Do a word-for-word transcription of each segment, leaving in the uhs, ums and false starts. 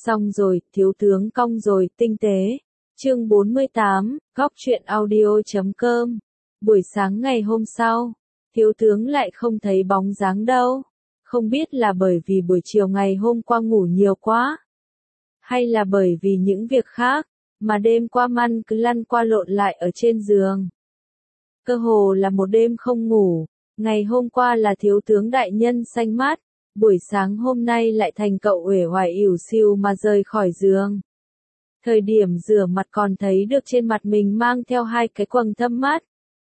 Xong rồi, thiếu tướng cong rồi, tinh tế. Chương bốn mươi tám, góc truyện audio chấm com. Buổi sáng ngày hôm sau, thiếu tướng lại không thấy bóng dáng đâu. Không biết là bởi vì buổi chiều ngày hôm qua ngủ nhiều quá, hay là bởi vì những việc khác, mà đêm qua Man cứ lăn qua lộn lại ở trên giường. Cơ hồ là một đêm không ngủ, ngày hôm qua là thiếu tướng đại nhân xanh mát, buổi sáng hôm nay lại thành cậu uể oải ỉu xìu mà rời khỏi giường. Thời điểm rửa mặt còn thấy được trên mặt mình mang theo hai cái quầng thâm mát.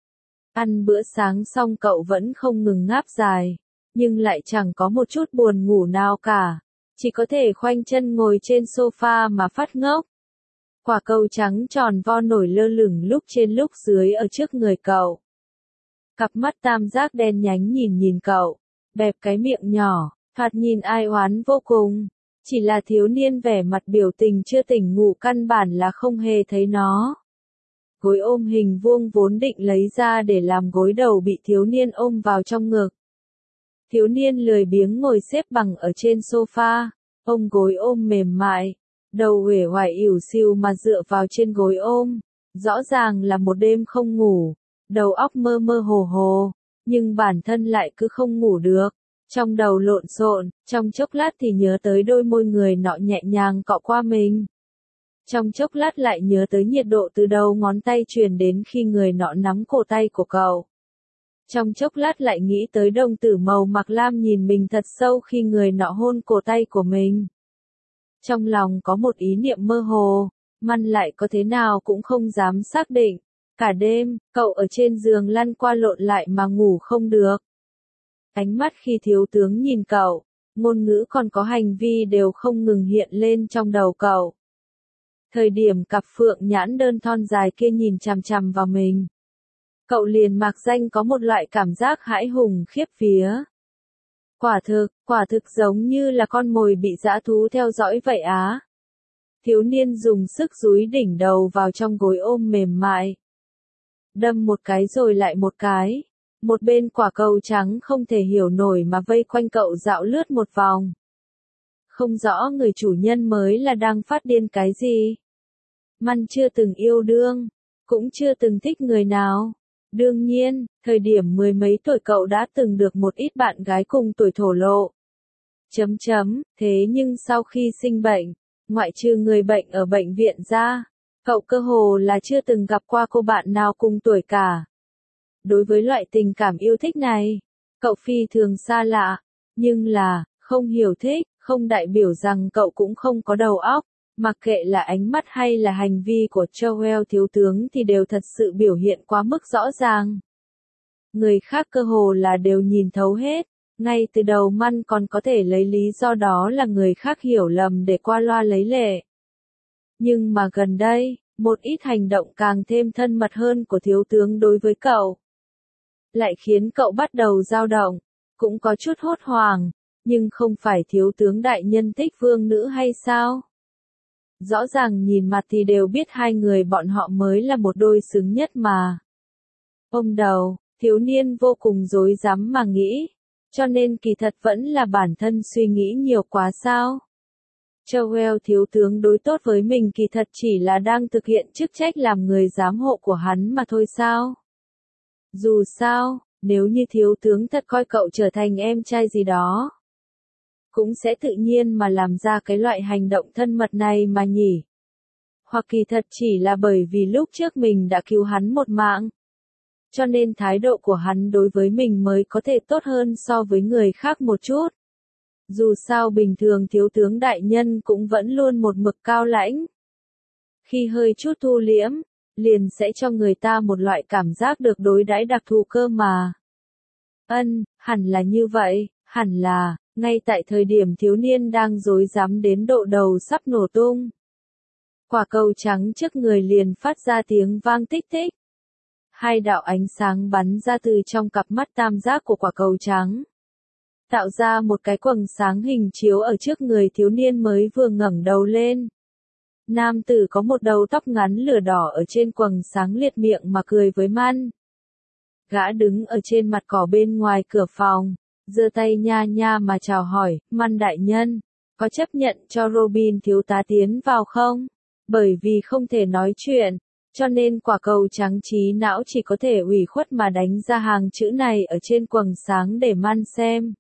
Ăn bữa sáng xong cậu vẫn không ngừng ngáp dài, nhưng lại chẳng có một chút buồn ngủ nào cả, chỉ có thể khoanh chân ngồi trên sofa mà phát ngốc. Quả cầu trắng tròn vo nổi lơ lửng lúc trên lúc dưới ở trước người cậu. Cặp mắt tam giác đen nhánh nhìn nhìn cậu, bẹp cái miệng nhỏ, thoạt nhìn ai oán vô cùng. Chỉ là thiếu niên vẻ mặt biểu tình chưa tỉnh ngủ căn bản là không hề thấy nó. Gối ôm hình vuông vốn định lấy ra để làm gối đầu bị thiếu niên ôm vào trong ngực. Thiếu niên lười biếng ngồi xếp bằng ở trên sofa, ôm gối ôm mềm mại, đầu uể oải ỉu xìu mà dựa vào trên gối ôm. Rõ ràng là một đêm không ngủ, đầu óc mơ mơ hồ hồ, nhưng bản thân lại cứ không ngủ được. Trong đầu lộn xộn, trong chốc lát thì nhớ tới đôi môi người nọ nhẹ nhàng cọ qua mình. Trong chốc lát lại nhớ tới nhiệt độ từ đầu ngón tay truyền đến khi người nọ nắm cổ tay của cậu. Trong chốc lát lại nghĩ tới đồng tử màu mặc lam nhìn mình thật sâu khi người nọ hôn cổ tay của mình. Trong lòng có một ý niệm mơ hồ, Man lại có thế nào cũng không dám xác định. Cả đêm, cậu ở trên giường lăn qua lộn lại mà ngủ không được. Ánh mắt khi thiếu tướng nhìn cậu, ngôn ngữ còn có hành vi đều không ngừng hiện lên trong đầu cậu. Thời điểm cặp phượng nhãn đơn thon dài kia nhìn chằm chằm vào mình, cậu liền mạc danh có một loại cảm giác hãi hùng khiếp vía. Quả thực, quả thực giống như là con mồi bị dã thú theo dõi vậy á. Thiếu niên dùng sức dúi đỉnh đầu vào trong gối ôm mềm mại. Đâm một cái rồi lại một cái. Một bên quả cầu trắng không thể hiểu nổi mà vây quanh cậu dạo lướt một vòng. Không rõ người chủ nhân mới là đang phát điên cái gì. Man chưa từng yêu đương, cũng chưa từng thích người nào. Đương nhiên, thời điểm mười mấy tuổi cậu đã từng được một ít bạn gái cùng tuổi thổ lộ. Chấm chấm, thế nhưng sau khi sinh bệnh, ngoại trừ người bệnh ở bệnh viện ra, cậu cơ hồ là chưa từng gặp qua cô bạn nào cùng tuổi cả. Đối với loại tình cảm yêu thích này, cậu phi thường xa lạ, nhưng là, không hiểu thích, không đại biểu rằng cậu cũng không có đầu óc, mặc kệ là ánh mắt hay là hành vi của Joel thiếu tướng thì đều thật sự biểu hiện quá mức rõ ràng. Người khác cơ hồ là đều nhìn thấu hết, ngay từ đầu Man còn có thể lấy lý do đó là người khác hiểu lầm để qua loa lấy lệ. Nhưng mà gần đây, một ít hành động càng thêm thân mật hơn của thiếu tướng đối với cậu lại khiến cậu bắt đầu dao động, cũng có chút hốt hoảng, nhưng không phải thiếu tướng đại nhân thích vương nữ hay sao? Rõ ràng nhìn mặt thì đều biết hai người bọn họ mới là một đôi xứng nhất mà. Ôm đầu, thiếu niên vô cùng rối rắm mà nghĩ, cho nên kỳ thật vẫn là bản thân suy nghĩ nhiều quá sao? Joel thiếu tướng đối tốt với mình kỳ thật chỉ là đang thực hiện chức trách làm người giám hộ của hắn mà thôi sao? Dù sao, nếu như thiếu tướng thật coi cậu trở thành em trai gì đó, cũng sẽ tự nhiên mà làm ra cái loại hành động thân mật này mà nhỉ. Hoặc kỳ thật chỉ là bởi vì lúc trước mình đã cứu hắn một mạng, cho nên thái độ của hắn đối với mình mới có thể tốt hơn so với người khác một chút. Dù sao bình thường thiếu tướng đại nhân cũng vẫn luôn một mực cao lãnh. Khi hơi chút thu liễm, liền sẽ cho người ta một loại cảm giác được đối đãi đặc thù cơ mà. Ân, hẳn là như vậy, hẳn là, ngay tại thời điểm thiếu niên đang rối rắm đến độ đầu sắp nổ tung. Quả cầu trắng trước người liền phát ra tiếng vang tích tích. Hai đạo ánh sáng bắn ra từ trong cặp mắt tam giác của quả cầu trắng, tạo ra một cái quầng sáng hình chiếu ở trước người thiếu niên mới vừa ngẩng đầu lên. Nam tử có một đầu tóc ngắn lửa đỏ ở trên quầng sáng liệt miệng mà cười với Man. Gã đứng ở trên mặt cỏ bên ngoài cửa phòng, giơ tay nha nha mà chào hỏi, Man đại nhân, có chấp nhận cho Robin thiếu tá tiến vào không? Bởi vì không thể nói chuyện, cho nên quả cầu trắng trí não chỉ có thể ủy khuất mà đánh ra hàng chữ này ở trên quầng sáng để Man xem.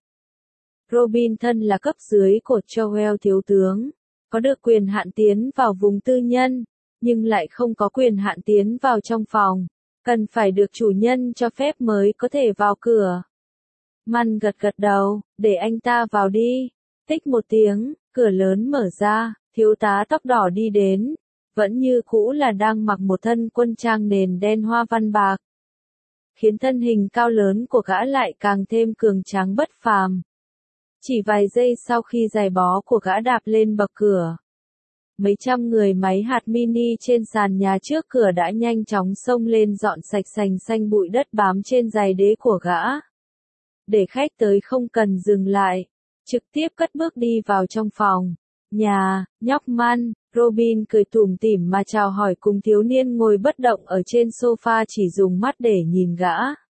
Robin thân là cấp dưới của Joel thiếu tướng, có được quyền hạn tiến vào vùng tư nhân, nhưng lại không có quyền hạn tiến vào trong phòng, cần phải được chủ nhân cho phép mới có thể vào cửa. Man gật gật đầu, để anh ta vào đi. Tích một tiếng, cửa lớn mở ra, thiếu tá tóc đỏ đi đến, vẫn như cũ là đang mặc một thân quân trang nền đen hoa văn bạc, khiến thân hình cao lớn của gã lại càng thêm cường tráng bất phàm. Chỉ vài giây sau khi giày bó của gã đạp lên bậc cửa, mấy trăm người máy hạt mini trên sàn nhà trước cửa đã nhanh chóng xông lên dọn sạch sành xanh bụi đất bám trên giày đế của gã. Để khách tới không cần dừng lại, trực tiếp cất bước đi vào trong phòng. Nhà, nhóc Man, Robin cười tủm tỉm mà chào hỏi cùng thiếu niên ngồi bất động ở trên sofa chỉ dùng mắt để nhìn gã.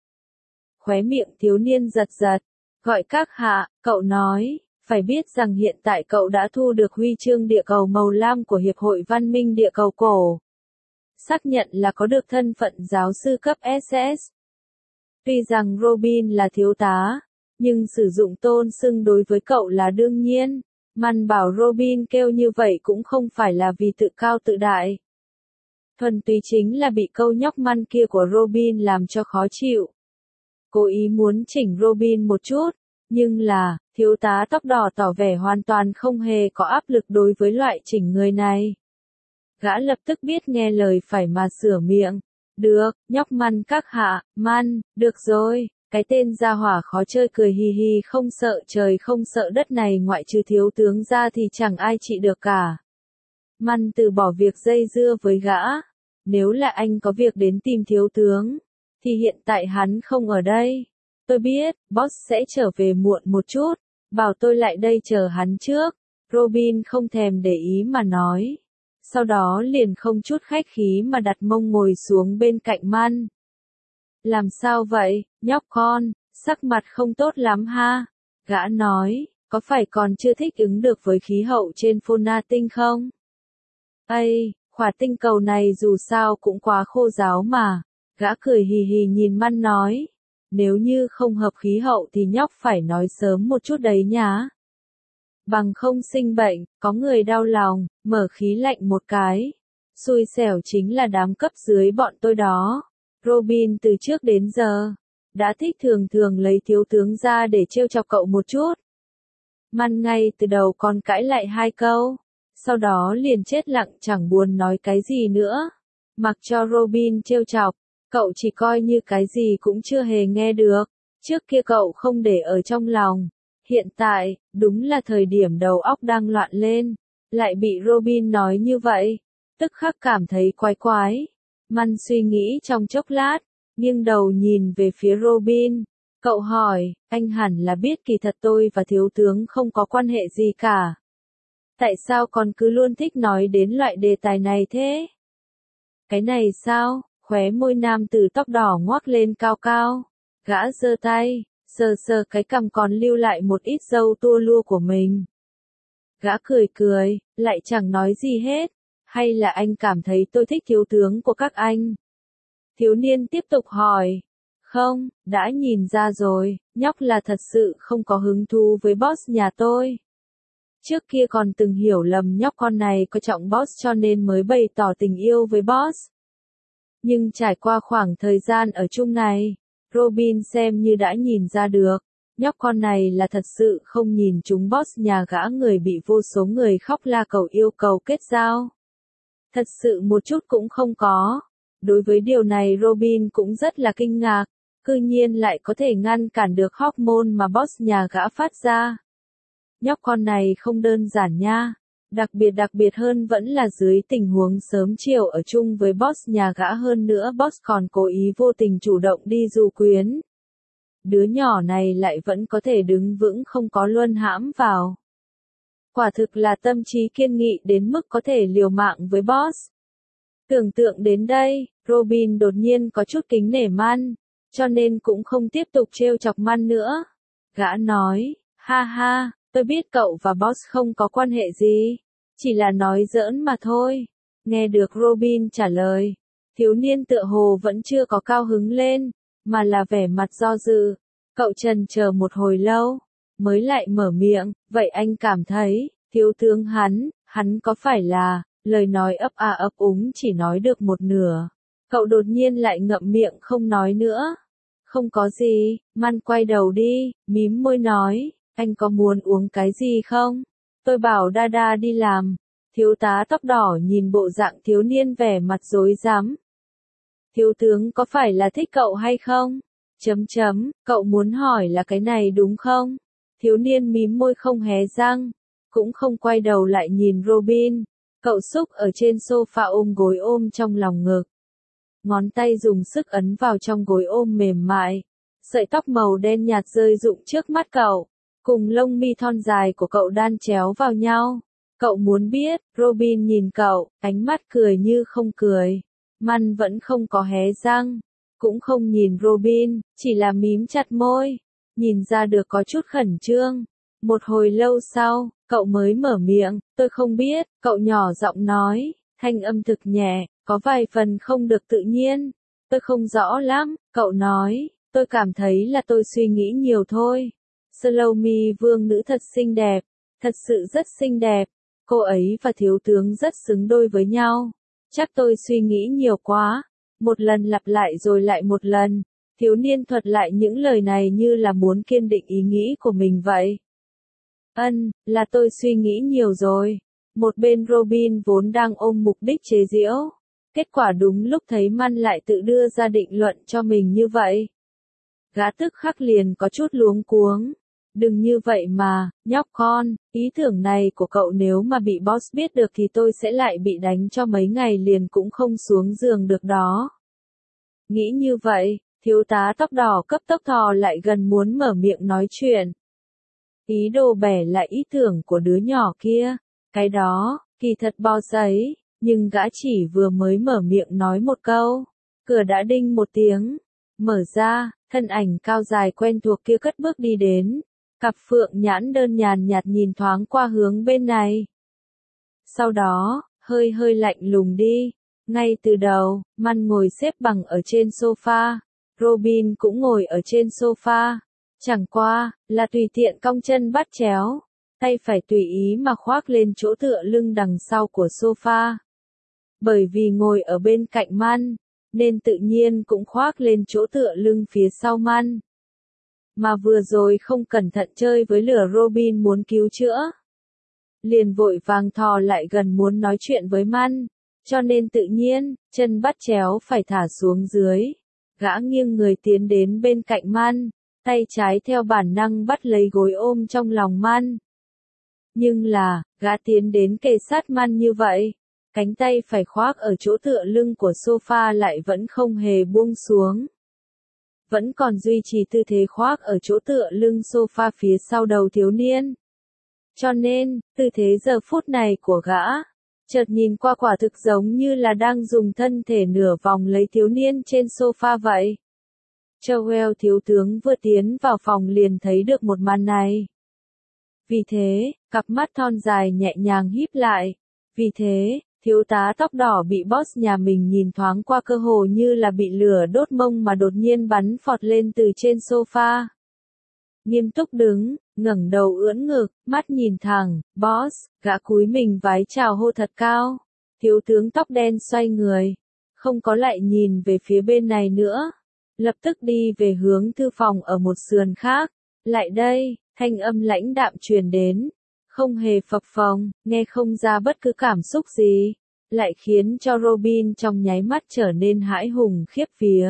Khóe miệng thiếu niên giật giật, gọi các hạ, cậu nói, phải biết rằng hiện tại cậu đã thu được huy chương địa cầu màu lam của Hiệp hội Văn minh Địa cầu Cổ. Xác nhận là có được thân phận giáo sư cấp ét ét. Tuy rằng Robin là thiếu tá, nhưng sử dụng tôn xưng đối với cậu là đương nhiên. Man bảo Robin kêu như vậy cũng không phải là vì tự cao tự đại. Thuần túy chính là bị câu nhóc Man kia của Robin làm cho khó chịu. Cố ý muốn chỉnh Robin một chút, nhưng là, thiếu tá tóc đỏ tỏ vẻ hoàn toàn không hề có áp lực đối với loại chỉnh người này. Gã lập tức biết nghe lời phải mà sửa miệng. Được, nhóc Man các hạ, Man, được rồi. Cái tên gia hỏa khó chơi cười hì hì không sợ trời không sợ đất này ngoại trừ thiếu tướng ra thì chẳng ai trị được cả. Man từ bỏ việc dây dưa với gã. Nếu là anh có việc đến tìm thiếu tướng, thì hiện tại hắn không ở đây. Tôi biết, boss sẽ trở về muộn một chút, bảo tôi lại đây chờ hắn trước. Robin không thèm để ý mà nói. Sau đó liền không chút khách khí mà đặt mông ngồi xuống bên cạnh Man. Làm sao vậy, nhóc con, sắc mặt không tốt lắm ha? Gã nói, có phải còn chưa thích ứng được với khí hậu trên Phona tinh không? Ây, khỏa tinh cầu này dù sao cũng quá khô ráo mà. Gã cười hì hì nhìn Man nói, nếu như không hợp khí hậu thì nhóc phải nói sớm một chút đấy nhá. Bằng không sinh bệnh, có người đau lòng, mở khí lạnh một cái. Xui xẻo chính là đám cấp dưới bọn tôi đó. Robin từ trước đến giờ, đã thích thường thường lấy thiếu tướng ra để trêu chọc cậu một chút. Man ngay từ đầu còn cãi lại hai câu, sau đó liền chết lặng chẳng buồn nói cái gì nữa. Mặc cho Robin trêu chọc, cậu chỉ coi như cái gì cũng chưa hề nghe được. Trước kia cậu không để ở trong lòng. Hiện tại, đúng là thời điểm đầu óc đang loạn lên, lại bị Robin nói như vậy, tức khắc cảm thấy quái quái. Man suy nghĩ trong chốc lát, nghiêng đầu nhìn về phía Robin. Cậu hỏi, anh hẳn là biết kỳ thật tôi và thiếu tướng không có quan hệ gì cả. Tại sao còn cứ luôn thích nói đến loại đề tài này thế? Cái này sao? Khóe môi nam tử tóc đỏ ngoác lên cao cao. Gã giơ tay, sờ sờ cái cằm còn lưu lại một ít râu tua lua của mình. Gã cười cười, lại chẳng nói gì hết. Hay là anh cảm thấy tôi thích thiếu tướng của các anh? Thiếu niên tiếp tục hỏi. Không, đã nhìn ra rồi, nhóc là thật sự không có hứng thú với boss nhà tôi. Trước kia còn từng hiểu lầm nhóc con này có trọng boss cho nên mới bày tỏ tình yêu với boss. Nhưng trải qua khoảng thời gian ở chung này, Robin xem như đã nhìn ra được, nhóc con này là thật sự không nhìn chúng boss nhà gã người bị vô số người khóc la cầu yêu cầu kết giao. Thật sự một chút cũng không có. Đối với điều này Robin cũng rất là kinh ngạc, cư nhiên lại có thể ngăn cản được hormone mà boss nhà gã phát ra. Nhóc con này không đơn giản nha, đặc biệt đặc biệt hơn vẫn là dưới tình huống sớm chiều ở chung với boss nhà gã hơn nữa boss còn cố ý vô tình chủ động đi du quyến. Đứa nhỏ này lại vẫn có thể đứng vững không có luân hãm vào. Quả thực là tâm trí kiên nghị đến mức có thể liều mạng với boss. Tưởng tượng đến đây, Robin đột nhiên có chút kính nể Man, cho nên cũng không tiếp tục trêu chọc Man nữa. Gã nói, ha ha, Tôi biết cậu và boss không có quan hệ gì, chỉ là nói giỡn mà thôi. Nghe được Robin trả lời, thiếu niên tựa hồ vẫn chưa có cao hứng lên, mà là vẻ mặt do dự. Cậu chần chờ một hồi lâu, mới lại mở miệng, vậy anh cảm thấy, thiếu tướng hắn, hắn có phải là, lời nói ấp a ấp úng chỉ nói được một nửa. Cậu đột nhiên lại ngậm miệng không nói nữa. Không có gì, Man quay đầu đi, mím môi nói, anh có muốn uống cái gì không? Tôi bảo Dada đi làm. Thiếu tá tóc đỏ nhìn bộ dạng thiếu niên vẻ mặt rối rắm. Thiếu tướng có phải là thích cậu hay không? Chấm chấm, cậu muốn hỏi là cái này đúng không? Thiếu niên mím môi không hé răng, cũng không quay đầu lại nhìn Robin. Cậu xúc ở trên sofa ôm gối ôm trong lòng ngực. Ngón tay dùng sức ấn vào trong gối ôm mềm mại. Sợi tóc màu đen nhạt rơi rụng trước mắt cậu, cùng lông mi thon dài của cậu đan chéo vào nhau. Cậu muốn biết, Robin nhìn cậu, ánh mắt cười như không cười. Man vẫn không có hé răng, cũng không nhìn Robin, chỉ là mím chặt môi, nhìn ra được có chút khẩn trương. Một hồi lâu sau, cậu mới mở miệng, tôi không biết, cậu nhỏ giọng nói, thanh âm thực nhẹ, có vài phần không được tự nhiên. Tôi không rõ lắm, cậu nói, tôi cảm thấy là tôi suy nghĩ nhiều thôi. Salome vương nữ thật xinh đẹp, thật sự rất xinh đẹp. Cô ấy và thiếu tướng rất xứng đôi với nhau. Chắc tôi suy nghĩ nhiều quá. Một lần lặp lại rồi lại một lần. Thiếu niên thuật lại những lời này như là muốn kiên định ý nghĩ của mình vậy. Ân, là tôi suy nghĩ nhiều rồi. Một bên Robin vốn đang ôm mục đích chế giễu. Kết quả đúng lúc thấy Man lại tự đưa ra định luận cho mình như vậy. Gã tức khắc liền có chút luống cuống. Đừng như vậy mà, nhóc con, ý tưởng này của cậu nếu mà bị boss biết được thì tôi sẽ lại bị đánh cho mấy ngày liền cũng không xuống giường được đó. Nghĩ như vậy, thiếu tá tóc đỏ cấp tốc thò lại gần muốn mở miệng nói chuyện. Ý đồ bẻ lại ý tưởng của đứa nhỏ kia, cái đó, kỳ thật boss ấy, nhưng gã chỉ vừa mới mở miệng nói một câu, cửa đã đinh một tiếng, mở ra, thân ảnh cao dài quen thuộc kia cất bước đi đến. Cặp phượng nhãn đơn nhàn nhạt nhìn thoáng qua hướng bên này. Sau đó, hơi hơi lạnh lùng đi. Ngay từ đầu, Man ngồi xếp bằng ở trên sofa. Robin cũng ngồi ở trên sofa. Chẳng qua, là tùy tiện cong chân bắt chéo. Tay phải tùy ý mà khoác lên chỗ tựa lưng đằng sau của sofa. Bởi vì ngồi ở bên cạnh Man, nên tự nhiên cũng khoác lên chỗ tựa lưng phía sau Man. Mà vừa rồi không cẩn thận chơi với lửa Robin muốn cứu chữa. Liền vội vàng thò lại gần muốn nói chuyện với Man, cho nên tự nhiên, chân bắt chéo phải thả xuống dưới. Gã nghiêng người tiến đến bên cạnh Man, tay trái theo bản năng bắt lấy gối ôm trong lòng Man. Nhưng là, gã tiến đến kề sát Man như vậy, cánh tay phải khoác ở chỗ tựa lưng của sofa lại vẫn không hề buông xuống. Vẫn còn duy trì tư thế khoác ở chỗ tựa lưng sofa phía sau đầu thiếu niên. Cho nên, tư thế giờ phút này của gã, chợt nhìn qua quả thực giống như là đang dùng thân thể nửa vòng lấy thiếu niên trên sofa vậy. Joel thiếu tướng vừa tiến vào phòng liền thấy được một màn này. Vì thế, cặp mắt thon dài nhẹ nhàng híp lại. Vì thế, thiếu tá tóc đỏ bị boss nhà mình nhìn thoáng qua cơ hồ như là bị lửa đốt mông mà đột nhiên bắn phọt lên từ trên sofa. Nghiêm túc đứng, ngẩng đầu ưỡn ngực, mắt nhìn thẳng, boss, gã cúi mình vái chào hô thật cao. Thiếu tướng tóc đen xoay người, không có lại nhìn về phía bên này nữa. Lập tức đi về hướng thư phòng ở một sườn khác. Lại đây, thanh âm lãnh đạm truyền đến. Không hề phập phồng, nghe không ra bất cứ cảm xúc gì, lại khiến cho Robin trong nháy mắt trở nên hãi hùng khiếp vía.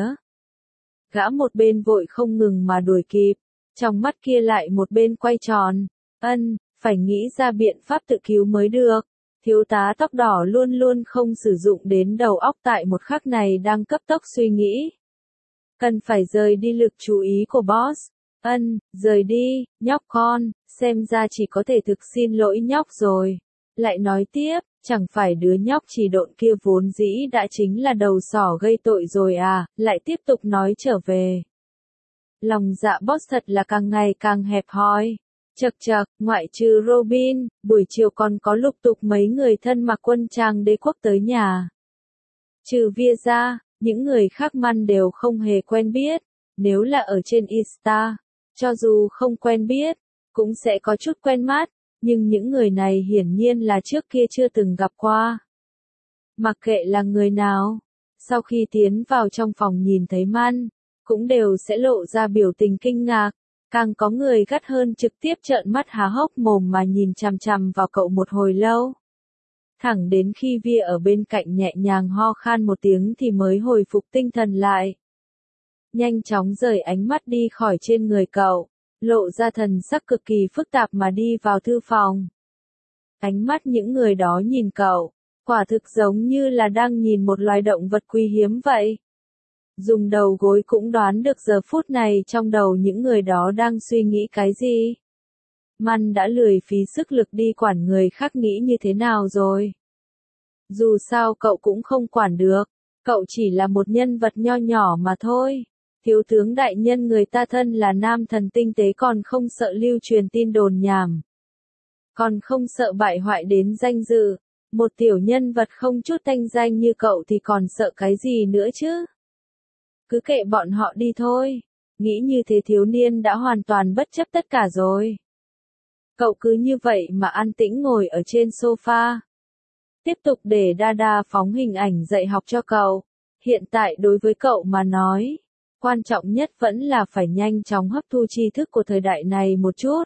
Gã một bên vội không ngừng mà đuổi kịp, trong mắt kia lại một bên quay tròn. Ân, phải nghĩ ra biện pháp tự cứu mới được. Thiếu tá tóc đỏ luôn luôn không sử dụng đến đầu óc tại một khắc này đang cấp tốc suy nghĩ. Cần phải rời đi lực chú ý của boss. Ân, rời đi, nhóc con, xem ra chỉ có thể thực xin lỗi nhóc rồi. Lại nói tiếp, chẳng phải đứa nhóc chỉ độn kia vốn dĩ đã chính là đầu sỏ gây tội rồi à, lại tiếp tục nói trở về. Lòng dạ boss thật là càng ngày càng hẹp hòi. Chậc chậc, ngoại trừ Robin, buổi chiều còn có lục tục mấy người thân mặc quân trang đế quốc tới nhà. Trừ Via ra, những người khác Man đều không hề quen biết, nếu là ở trên Insta, cho dù không quen biết, cũng sẽ có chút quen mắt, nhưng những người này hiển nhiên là trước kia chưa từng gặp qua. Mặc kệ là người nào, sau khi tiến vào trong phòng nhìn thấy Man, cũng đều sẽ lộ ra biểu tình kinh ngạc, càng có người gắt hơn trực tiếp trợn mắt há hốc mồm mà nhìn chằm chằm vào cậu một hồi lâu. Thẳng đến khi Via ở bên cạnh nhẹ nhàng ho khan một tiếng thì mới hồi phục tinh thần lại. Nhanh chóng rời ánh mắt đi khỏi trên người cậu, lộ ra thần sắc cực kỳ phức tạp mà đi vào thư phòng. Ánh mắt những người đó nhìn cậu, quả thực giống như là đang nhìn một loài động vật quý hiếm vậy. Dùng đầu gối cũng đoán được giờ phút này trong đầu những người đó đang suy nghĩ cái gì. Man đã lười phí sức lực đi quản người khác nghĩ như thế nào rồi. Dù sao cậu cũng không quản được, cậu chỉ là một nhân vật nho nhỏ mà thôi. Thiếu tướng đại nhân người ta thân là nam thần tinh tế còn không sợ lưu truyền tin đồn nhảm. Còn không sợ bại hoại đến danh dự. Một tiểu nhân vật không chút thanh danh như cậu thì còn sợ cái gì nữa chứ? Cứ kệ bọn họ đi thôi. Nghĩ như thế thiếu niên đã hoàn toàn bất chấp tất cả rồi. Cậu cứ như vậy mà an tĩnh ngồi ở trên sofa. Tiếp tục để Dada phóng hình ảnh dạy học cho cậu. Hiện tại đối với cậu mà nói, quan trọng nhất vẫn là phải nhanh chóng hấp thu tri thức của thời đại này một chút.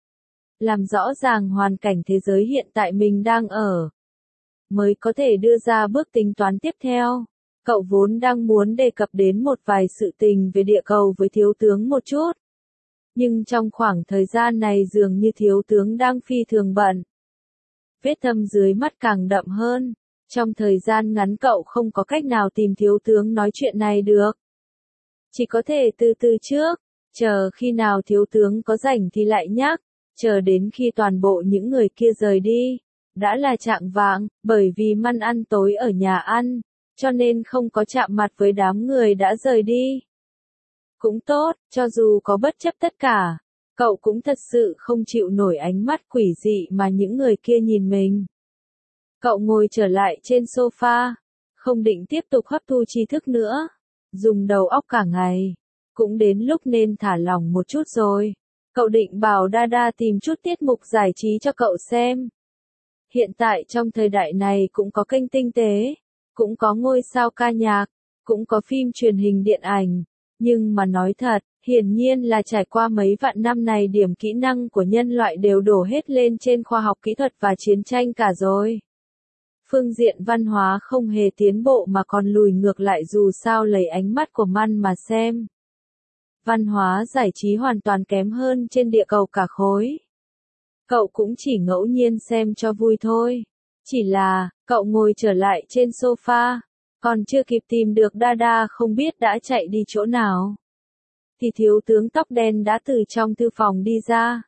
Làm rõ ràng hoàn cảnh thế giới hiện tại mình đang ở, mới có thể đưa ra bước tính toán tiếp theo. Cậu vốn đang muốn đề cập đến một vài sự tình về địa cầu với thiếu tướng một chút. Nhưng trong khoảng thời gian này dường như thiếu tướng đang phi thường bận. Vết thâm dưới mắt càng đậm hơn. Trong thời gian ngắn cậu không có cách nào tìm thiếu tướng nói chuyện này được. Chỉ có thể từ từ trước, chờ khi nào thiếu tướng có rảnh thì lại nhắc, chờ đến khi toàn bộ những người kia rời đi. Đã là chạng vạng, bởi vì Man ăn tối ở nhà ăn, cho nên không có chạm mặt với đám người đã rời đi. Cũng tốt, cho dù có bất chấp tất cả, cậu cũng thật sự không chịu nổi ánh mắt quỷ dị mà những người kia nhìn mình. Cậu ngồi trở lại trên sofa, không định tiếp tục hấp thu tri thức nữa, dùng đầu óc cả ngày. Cũng đến lúc nên thả lỏng một chút rồi. Cậu định bảo Dada tìm chút tiết mục giải trí cho cậu xem. Hiện tại trong thời đại này cũng có kênh tinh tế, cũng có ngôi sao ca nhạc, cũng có phim truyền hình điện ảnh. Nhưng mà nói thật, hiển nhiên là trải qua mấy vạn năm này điểm kỹ năng của nhân loại đều đổ hết lên trên khoa học kỹ thuật và chiến tranh cả rồi. Phương diện văn hóa không hề tiến bộ mà còn lùi ngược lại dù sao lấy ánh mắt của Man mà xem. Văn hóa giải trí hoàn toàn kém hơn trên địa cầu cả khối. Cậu cũng chỉ ngẫu nhiên xem cho vui thôi. Chỉ là, cậu ngồi trở lại trên sofa, còn chưa kịp tìm được Dada không biết đã chạy đi chỗ nào. Thì thiếu tướng tóc đen đã từ trong thư phòng đi ra.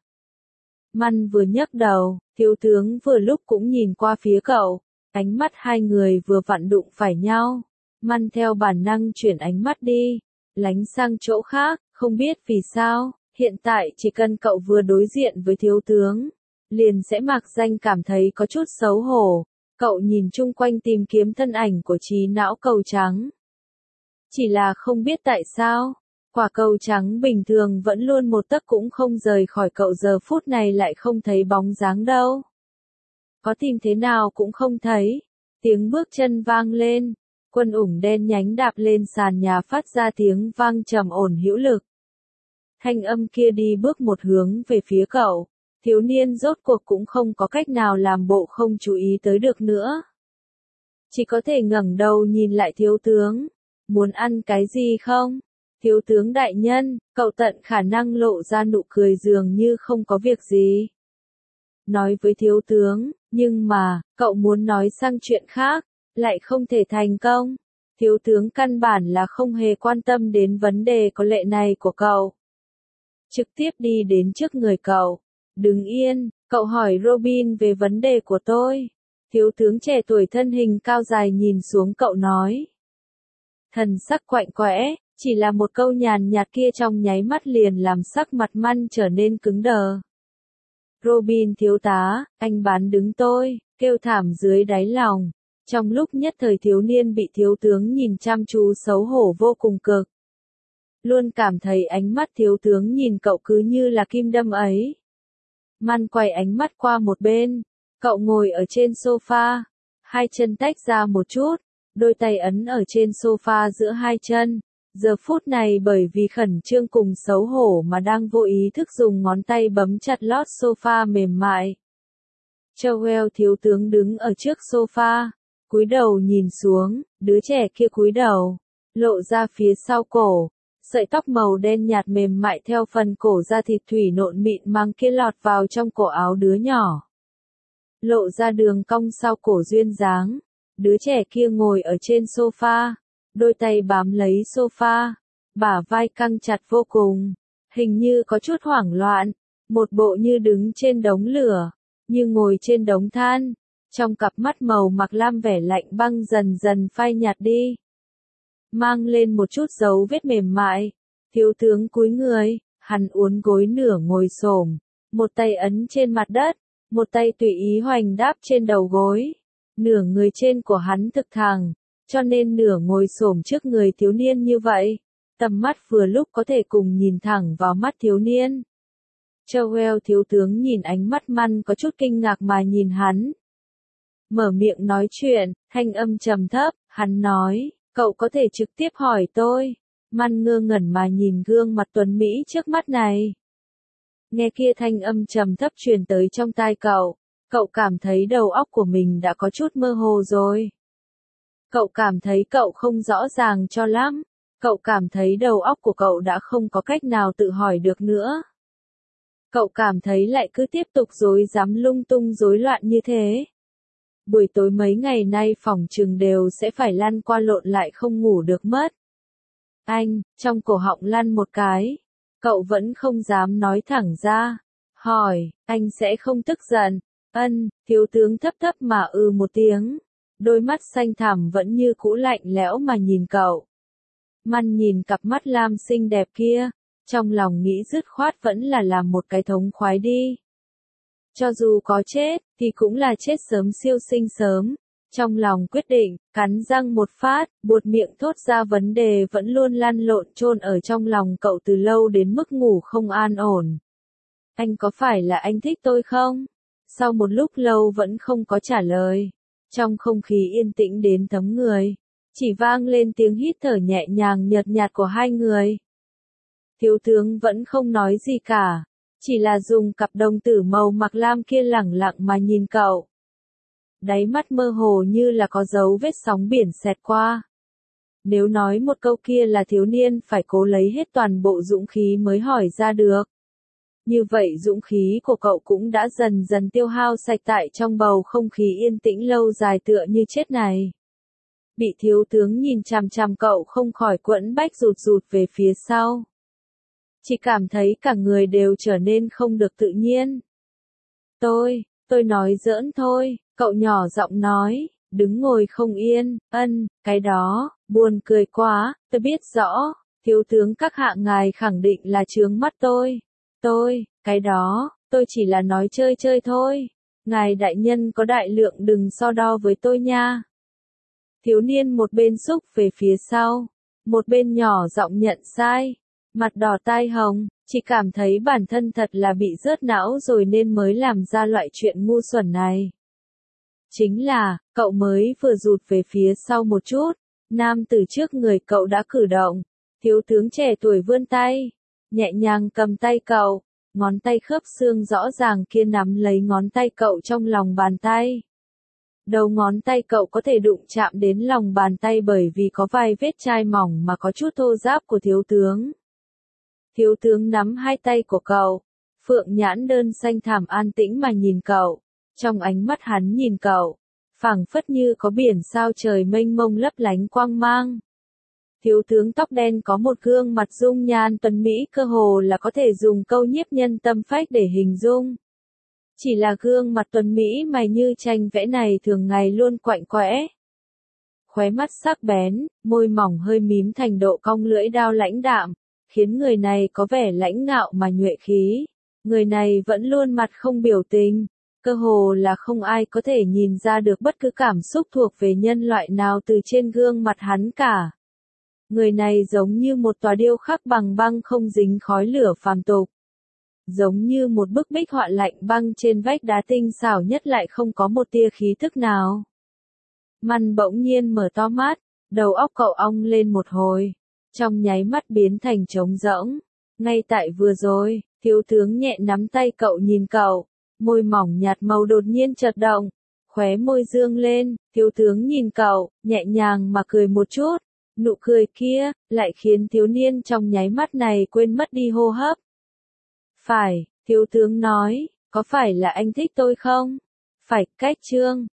Man vừa nhấc đầu, thiếu tướng vừa lúc cũng nhìn qua phía cậu, ánh mắt hai người vừa vặn đụng phải nhau. Man theo bản năng chuyển ánh mắt đi, lánh sang chỗ khác, không biết vì sao, hiện tại chỉ cần cậu vừa đối diện với thiếu tướng, liền sẽ mạc danh cảm thấy có chút xấu hổ. Cậu nhìn chung quanh tìm kiếm thân ảnh của trí não cầu trắng. Chỉ là không biết tại sao, quả cầu trắng bình thường vẫn luôn một tấc cũng không rời khỏi cậu giờ phút này lại không thấy bóng dáng đâu. Có tìm thế nào cũng không thấy. Tiếng bước chân vang lên, quân ủng đen nhánh đạp lên sàn nhà phát ra tiếng vang trầm ổn hữu lực. Thanh âm kia đi bước một hướng về phía cậu. Thiếu niên rốt cuộc cũng không có cách nào làm bộ không chú ý tới được nữa. Chỉ có thể ngẩng đầu nhìn lại thiếu tướng. Muốn ăn cái gì không? Thiếu tướng đại nhân, cậu tận khả năng lộ ra nụ cười dường như không có việc gì. Nói với thiếu tướng, nhưng mà, cậu muốn nói sang chuyện khác, lại không thể thành công. Thiếu tướng căn bản là không hề quan tâm đến vấn đề có lệ này của cậu. Trực tiếp đi đến trước người cậu. Đứng yên, cậu hỏi Robin về vấn đề của tôi. Thiếu tướng trẻ tuổi thân hình cao dài nhìn xuống cậu nói. Thần sắc quạnh quẽ, chỉ là một câu nhàn nhạt kia trong nháy mắt liền làm sắc mặt Man trở nên cứng đờ. Robin thiếu tá, anh bán đứng tôi, kêu thảm dưới đáy lòng. Trong lúc nhất thời thiếu niên bị thiếu tướng nhìn chăm chú xấu hổ vô cùng cực. Luôn cảm thấy ánh mắt thiếu tướng nhìn cậu cứ như là kim đâm ấy. Man quay ánh mắt qua một bên, cậu ngồi ở trên sofa, hai chân tách ra một chút, đôi tay ấn ở trên sofa giữa hai chân. Giờ phút này bởi vì khẩn trương cùng xấu hổ mà đang vô ý thức dùng ngón tay bấm chặt lót sofa mềm mại. Joel thiếu tướng đứng ở trước sofa, cúi đầu nhìn xuống, đứa trẻ kia cúi đầu, lộ ra phía sau cổ, sợi tóc màu đen nhạt mềm mại theo phần cổ da thịt thủy nộn mịn màng kia lọt vào trong cổ áo đứa nhỏ. Lộ ra đường cong sau cổ duyên dáng, đứa trẻ kia ngồi ở trên sofa, đôi tay bám lấy sofa, bả vai căng chặt vô cùng, hình như có chút hoảng loạn, một bộ như đứng trên đống lửa, như ngồi trên đống than, trong cặp mắt màu mặc lam vẻ lạnh băng dần dần phai nhạt đi. Mang lên một chút dấu vết mềm mại, thiếu tướng cúi người, hắn uốn gối nửa ngồi xổm, một tay ấn trên mặt đất, một tay tùy ý hoành đáp trên đầu gối, nửa người trên của hắn thực thẳng, cho nên nửa ngồi xổm trước người thiếu niên như vậy, tầm mắt vừa lúc có thể cùng nhìn thẳng vào mắt thiếu niên. Joel thiếu tướng nhìn ánh mắt Man có chút kinh ngạc mà nhìn hắn. Mở miệng nói chuyện, thanh âm trầm thấp, hắn nói, cậu có thể trực tiếp hỏi tôi. Man ngơ ngẩn mà nhìn gương mặt tuấn Mỹ trước mắt này. Nghe kia thanh âm trầm thấp truyền tới trong tai cậu, cậu cảm thấy đầu óc của mình đã có chút mơ hồ rồi. Cậu cảm thấy cậu không rõ ràng cho lắm, cậu cảm thấy đầu óc của cậu đã không có cách nào tự hỏi được nữa. Cậu cảm thấy lại cứ tiếp tục rối rắm lung tung rối loạn như thế. Buổi tối mấy ngày nay phòng trừng đều sẽ phải lăn qua lộn lại không ngủ được mất. Anh, trong cổ họng lăn một cái, cậu vẫn không dám nói thẳng ra. Hỏi, anh sẽ không tức giận. Ân, thiếu tướng thấp thấp mà ừ một tiếng. Đôi mắt xanh thẳm vẫn như cũ lạnh lẽo mà nhìn cậu. Man nhìn cặp mắt lam xinh đẹp kia, trong lòng nghĩ dứt khoát vẫn là làm một cái thống khoái đi. Cho dù có chết, thì cũng là chết sớm siêu sinh sớm. Trong lòng quyết định, cắn răng một phát, buột miệng thốt ra vấn đề vẫn luôn lăn lộn chôn ở trong lòng cậu từ lâu đến mức ngủ không an ổn. Anh có phải là anh thích tôi không? Sau một lúc lâu vẫn không có trả lời. Trong không khí yên tĩnh đến thấm người, chỉ vang lên tiếng hít thở nhẹ nhàng nhợt nhạt của hai người. Thiếu tướng vẫn không nói gì cả, chỉ là dùng cặp đồng tử màu mặc lam kia lẳng lặng mà nhìn cậu. Đáy mắt mơ hồ như là có dấu vết sóng biển xẹt qua. Nếu nói một câu kia là thiếu niên phải cố lấy hết toàn bộ dũng khí mới hỏi ra được. Như vậy dũng khí của cậu cũng đã dần dần tiêu hao sạch tại trong bầu không khí yên tĩnh lâu dài tựa như chết này. Bị thiếu tướng nhìn chằm chằm cậu không khỏi quẫn bách rụt rụt về phía sau. Chỉ cảm thấy cả người đều trở nên không được tự nhiên. Tôi, tôi nói giỡn thôi, cậu nhỏ giọng nói, đứng ngồi không yên, ân, cái đó, buồn cười quá, tôi biết rõ, thiếu tướng các hạ ngài khẳng định là chướng mắt tôi. Tôi, cái đó, tôi chỉ là nói chơi chơi thôi. Ngài đại nhân có đại lượng đừng so đo với tôi nha. Thiếu niên một bên xúc về phía sau, một bên nhỏ giọng nhận sai, mặt đỏ tai hồng, chỉ cảm thấy bản thân thật là bị rớt não rồi nên mới làm ra loại chuyện ngu xuẩn này. Chính là, cậu mới vừa rụt về phía sau một chút, nam từ trước người cậu đã cử động, thiếu tướng trẻ tuổi vươn tay, nhẹ nhàng cầm tay cậu, ngón tay khớp xương rõ ràng kia nắm lấy ngón tay cậu trong lòng bàn tay. Đầu ngón tay cậu có thể đụng chạm đến lòng bàn tay bởi vì có vài vết chai mỏng mà có chút thô ráp của thiếu tướng. Thiếu tướng nắm hai tay của cậu, phượng nhãn đơn xanh thẳm an tĩnh mà nhìn cậu, trong ánh mắt hắn nhìn cậu, phảng phất như có biển sao trời mênh mông lấp lánh quang mang. Thiếu tướng tóc đen có một gương mặt dung nhan tuấn mỹ cơ hồ là có thể dùng câu nhiếp nhân tâm phách để hình dung. Chỉ là gương mặt tuấn mỹ mày như tranh vẽ này thường ngày luôn quạnh quẽ. Khóe mắt sắc bén, môi mỏng hơi mím thành độ cong lưỡi đao lãnh đạm, khiến người này có vẻ lãnh ngạo mà nhuệ khí. Người này vẫn luôn mặt không biểu tình, cơ hồ là không ai có thể nhìn ra được bất cứ cảm xúc thuộc về nhân loại nào từ trên gương mặt hắn cả. Người này giống như một tòa điêu khắc bằng băng không dính khói lửa phàm tục. Giống như một bức bích họa lạnh băng trên vách đá tinh xảo nhất lại không có một tia khí thức nào. Măn bỗng nhiên mở to mắt, đầu óc cậu ong lên một hồi, trong nháy mắt biến thành trống rỗng. Ngay tại vừa rồi, thiếu tướng nhẹ nắm tay cậu nhìn cậu, môi mỏng nhạt màu đột nhiên chợt động, khóe môi dương lên, thiếu tướng nhìn cậu, nhẹ nhàng mà cười một chút. Nụ cười kia, lại khiến thiếu niên trong nháy mắt này quên mất đi hô hấp. Phải, thiếu tướng nói, có phải là anh thích tôi không? Phải, cách chương.